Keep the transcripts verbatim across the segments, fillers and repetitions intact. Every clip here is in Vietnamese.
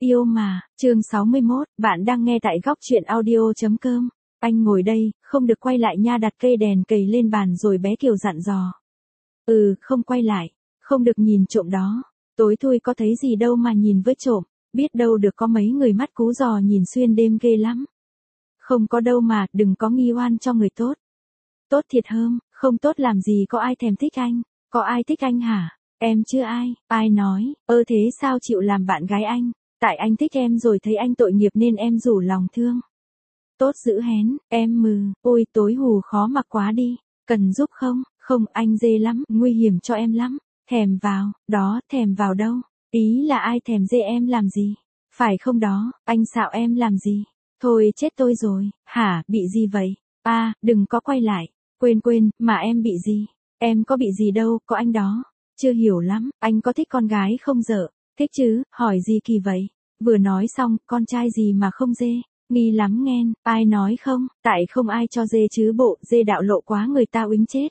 Yêu mà, chương sáu mươi mốt, bạn đang nghe tại góc truyện audio.com. Anh ngồi đây, không được quay lại nha, đặt cây đèn cầy lên bàn rồi bé Kiều dặn dò. Ừ, không quay lại, không được nhìn trộm đó. Tối thui có thấy gì đâu mà nhìn với trộm, biết đâu được có mấy người mắt cú giò nhìn xuyên đêm ghê lắm. Không có đâu mà, đừng có nghi oan cho người tốt. Tốt thiệt hơn, không tốt làm gì có ai thèm thích anh, có ai thích anh hả? Em chưa ai, ai nói, ơ thế sao chịu làm bạn gái anh? Tại anh thích em rồi thấy anh tội nghiệp nên em rủ lòng thương. Tốt dữ hén, em mừ, ôi tối hù khó mặc quá đi, cần giúp không? Không, anh dê lắm, nguy hiểm cho em lắm. Thèm vào, đó, thèm vào đâu? Ý là ai thèm dê em làm gì? Phải không đó, anh xạo em làm gì? Thôi chết tôi rồi, hả, bị gì vậy? À, đừng có quay lại, quên quên, mà em bị gì? Em có bị gì đâu, có anh đó. Chưa hiểu lắm, anh có thích con gái không dợ? Thích chứ, hỏi gì kỳ vậy? Vừa nói xong, con trai gì mà không dê? Nghi lắm nghen, ai nói không? Tại không ai cho dê chứ bộ, dê đạo lộ quá người ta uýnh chết.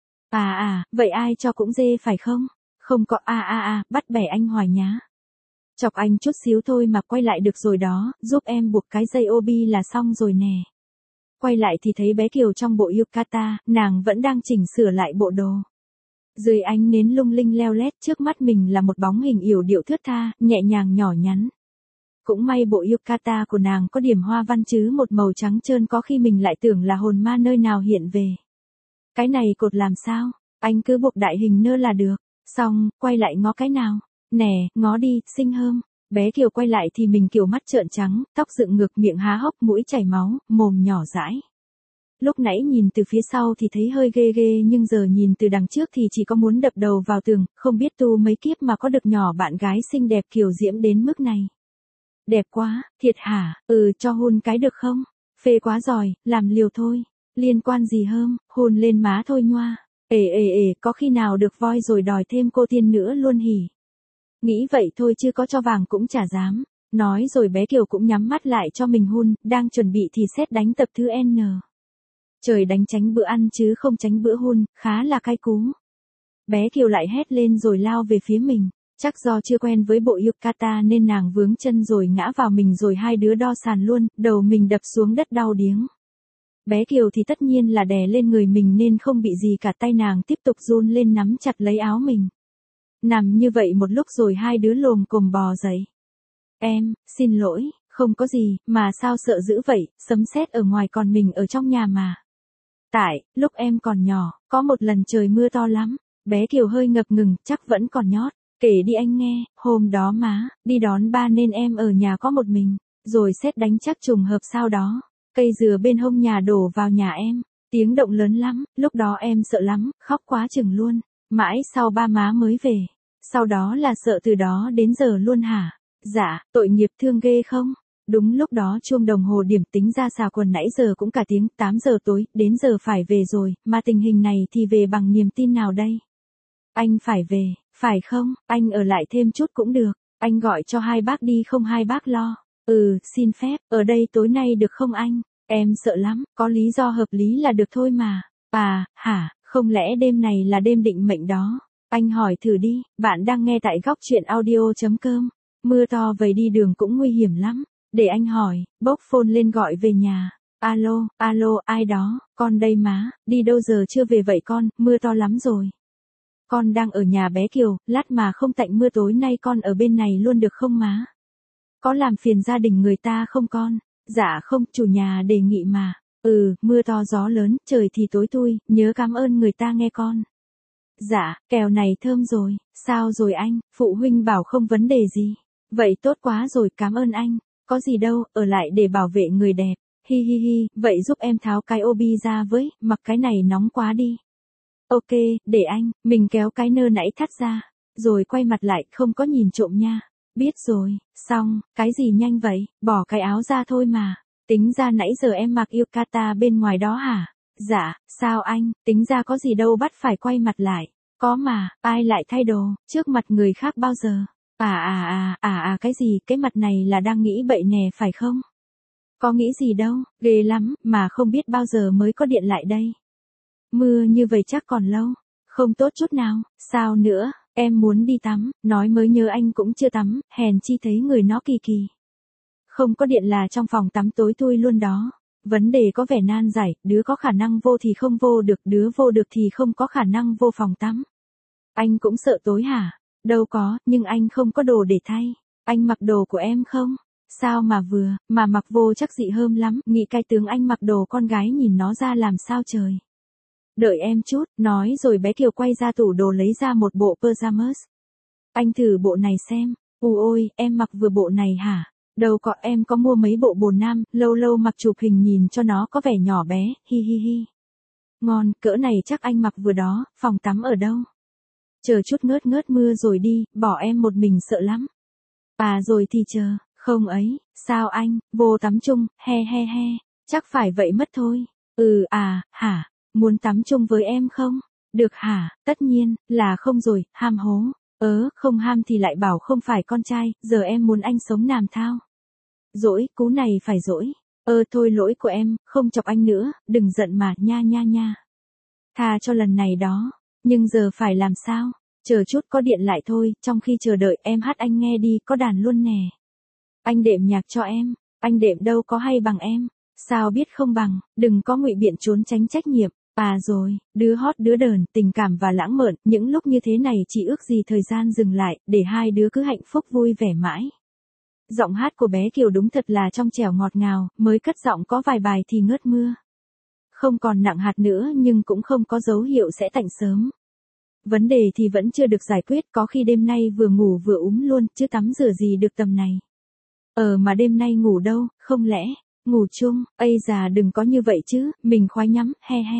À à, vậy ai cho cũng dê phải không? Không có a a a, bắt bẻ anh hoài nhá. Chọc anh chút xíu thôi mà quay lại được rồi đó, giúp em buộc cái dây ô bi là xong rồi nè. Quay lại thì thấy bé Kiều trong bộ yukata, nàng vẫn đang chỉnh sửa lại bộ đồ. Dưới ánh nến lung linh leo lét, trước mắt mình là một bóng hình yểu điệu thướt tha, nhẹ nhàng nhỏ nhắn. Cũng may bộ yukata của nàng có điểm hoa văn chứ một màu trắng trơn, có khi mình lại tưởng là hồn ma nơi nào hiện về. Cái này cột làm sao? Anh cứ buộc đại hình nơ là được. Xong, quay lại ngó cái nào. Nè, ngó đi, xinh hơn. Bé Kiều quay lại thì mình kiểu mắt trợn trắng, tóc dựng ngược, miệng há hốc, mũi chảy máu, mồm nhỏ dãi. Lúc nãy nhìn từ phía sau thì thấy hơi ghê ghê, nhưng giờ nhìn từ đằng trước thì chỉ có muốn đập đầu vào tường, không biết tu mấy kiếp mà có được nhỏ bạn gái xinh đẹp kiều diễm đến mức này. Đẹp quá, thiệt hả? Ừ, cho hôn cái được không? Phê quá giỏi, làm liều thôi. Liên quan gì hơn, hôn lên má thôi nhoa. Ê ê ê, có khi nào được voi rồi đòi thêm cô tiên nữa luôn hỉ. Nghĩ vậy thôi chứ có cho vàng cũng chả dám. Nói rồi bé Kiều cũng nhắm mắt lại cho mình hôn, đang chuẩn bị thì sét đánh tập thứ N. Trời đánh tránh bữa ăn chứ không tránh bữa hôn, khá là cay cú. Bé Kiều lại hét lên rồi lao về phía mình. Chắc do chưa quen với bộ yukata nên nàng vướng chân rồi ngã vào mình, rồi hai đứa đo sàn luôn, đầu mình đập xuống đất đau điếng. Bé Kiều thì tất nhiên là đè lên người mình nên không bị gì cả, tay nàng tiếp tục run lên nắm chặt lấy áo mình. Nằm như vậy một lúc rồi hai đứa lồm cồm bò dậy. Em, xin lỗi, không có gì, mà sao sợ dữ vậy, sấm sét ở ngoài còn mình ở trong nhà mà. Tại, lúc em còn nhỏ, có một lần trời mưa to lắm, bé Kiều hơi ngập ngừng, chắc vẫn còn nhót. Kể đi anh nghe, hôm đó má, đi đón ba nên em ở nhà có một mình, rồi sét đánh chắc trùng hợp sao đó. Cây dừa bên hông nhà đổ vào nhà em, tiếng động lớn lắm, lúc đó em sợ lắm, khóc quá chừng luôn. Mãi sau ba má mới về, sau đó là sợ từ đó đến giờ luôn hả? Dạ, tội nghiệp thương ghê không? Đúng lúc đó chuông đồng hồ điểm tính ra xà quần nãy giờ cũng cả tiếng, tám giờ tối, đến giờ phải về rồi, mà tình hình này thì về bằng niềm tin nào đây? Anh phải về, phải không? Anh ở lại thêm chút cũng được, anh gọi cho hai bác đi không hai bác lo. Ừ, xin phép, ở đây tối nay được không anh? Em sợ lắm, có lý do hợp lý là được thôi mà. À, hả, không lẽ đêm này là đêm định mệnh đó? Anh hỏi thử đi, bạn đang nghe tại góc truyện audio.com. Mưa to vậy đi đường cũng nguy hiểm lắm. Để anh hỏi, bốc phone lên gọi về nhà. Alo, alo, ai đó, con đây má, đi đâu giờ chưa về vậy con, mưa to lắm rồi. Con đang ở nhà bé Kiều, lát mà không tạnh mưa tối nay con ở bên này luôn được không má? Có làm phiền gia đình người ta không con? Dạ không, chủ nhà đề nghị mà. Ừ, mưa to gió lớn, trời thì tối thui, nhớ cảm ơn người ta nghe con. Dạ, kèo này thơm rồi, sao rồi anh, phụ huynh bảo không vấn đề gì. Vậy tốt quá rồi, cảm ơn anh. Có gì đâu, ở lại để bảo vệ người đẹp. Hi hi hi, vậy giúp em tháo cái ô bi ra với, mặc cái này nóng quá đi. Ok, để anh, mình kéo cái nơ nãy thắt ra. Rồi quay mặt lại, không có nhìn trộm nha. Biết rồi, xong, cái gì nhanh vậy, bỏ cái áo ra thôi mà. Tính ra nãy giờ em mặc yukata bên ngoài đó hả? Dạ, sao anh, tính ra có gì đâu bắt phải quay mặt lại. Có mà, ai lại thay đồ, trước mặt người khác bao giờ? À à à, à à cái gì, cái mặt này là đang nghĩ bậy nè phải không? Có nghĩ gì đâu, ghê lắm, mà không biết bao giờ mới có điện lại đây. Mưa như vậy chắc còn lâu, không tốt chút nào, sao nữa, Em muốn đi tắm, nói mới nhớ anh cũng chưa tắm, hèn chi thấy người nó kỳ kỳ. Không có điện là trong phòng tắm tối thui luôn đó. Vấn đề có vẻ nan giải, đứa có khả năng vô thì không vô được, đứa vô được thì không có khả năng vô phòng tắm. Anh cũng sợ tối hả? Đâu có, nhưng anh không có đồ để thay. Anh mặc đồ của em không? Sao mà vừa, mà mặc vô chắc dị hợm lắm, nghĩ cái tướng anh mặc đồ con gái nhìn nó ra làm sao trời. Đợi em chút, nói rồi bé Kiều quay ra tủ đồ lấy ra một bộ pyjamas. Anh thử bộ này xem. Ù ôi, em mặc vừa bộ này hả? Đâu có, em có mua mấy bộ bồn nam, lâu lâu mặc chụp hình nhìn cho nó có vẻ nhỏ bé, hi hi hi. Ngon, cỡ này chắc anh mặc vừa đó, phòng tắm ở đâu? Chờ chút ngớt ngớt mưa rồi đi, bỏ em một mình sợ lắm. À rồi thì chờ, không ấy, sao anh, vô tắm chung, he he he, chắc phải vậy mất thôi. Ừ à, hả, muốn tắm chung với em không? Được hả, tất nhiên, là không rồi, ham hố. Ớ, không ham thì lại bảo không phải con trai, giờ em muốn anh sống làm thao. Dỗi, cú này phải dỗi. Ơ thôi lỗi của em, không chọc anh nữa, đừng giận mà, nha nha nha. Tha cho lần này đó, nhưng giờ phải làm sao? Chờ chút có điện lại thôi, trong khi chờ đợi em hát anh nghe đi, có đàn luôn nè. Anh đệm nhạc cho em, anh đệm đâu có hay bằng em. Sao biết không bằng, đừng có ngụy biện trốn tránh trách nhiệm. À rồi, đứa hot đứa đờn, tình cảm và lãng mạn, những lúc như thế này chỉ ước gì thời gian dừng lại, để hai đứa cứ hạnh phúc vui vẻ mãi. Giọng hát của bé Kiều đúng thật là trong trẻo ngọt ngào, mới cất giọng có vài bài thì ngớt mưa. Không còn nặng hạt nữa nhưng cũng không có dấu hiệu sẽ tạnh sớm. Vấn đề thì vẫn chưa được giải quyết, có khi đêm nay vừa ngủ vừa úm luôn, chứ tắm rửa gì được tầm này. Ờ mà đêm nay ngủ đâu, không lẽ, ngủ chung, ây già đừng có như vậy chứ, mình khoái nhắm, he he.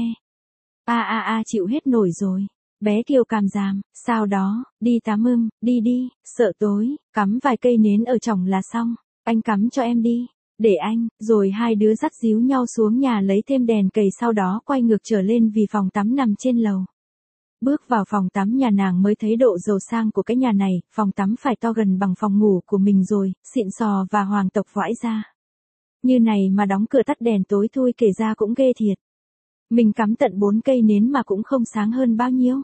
A a a chịu hết nổi rồi. Bé Kiều càm giảm, sao đó, đi tắm ưm, đi đi, sợ tối, cắm vài cây nến ở trỏng là xong, anh cắm cho em đi, để anh, rồi hai đứa dắt díu nhau xuống nhà lấy thêm đèn cầy sau đó quay ngược trở lên vì phòng tắm nằm trên lầu. Bước vào phòng tắm nhà nàng mới thấy độ giàu sang của cái nhà này, phòng tắm phải to gần bằng phòng ngủ của mình rồi, xịn sò và hoàng tộc vãi ra. Như này mà đóng cửa tắt đèn tối thui kể ra cũng ghê thiệt. Mình cắm tận bốn cây nến mà cũng không sáng hơn bao nhiêu.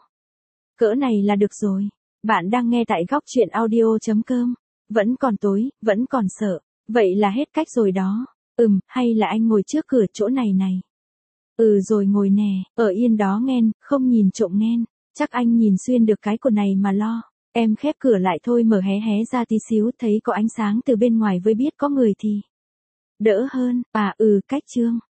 Cỡ này là được rồi. Bạn đang nghe tại góc truyện audio chấm com. Vẫn còn tối, vẫn còn sợ. Vậy là hết cách rồi đó. Ừm, hay là anh ngồi trước cửa chỗ này này. Ừ rồi ngồi nè, ở yên đó nghen, không nhìn trộm nghen. Chắc anh nhìn xuyên được cái của này mà lo. Em khép cửa lại thôi mở hé hé ra tí xíu thấy có ánh sáng từ bên ngoài với biết có người thì đỡ hơn. À ừ cách chương.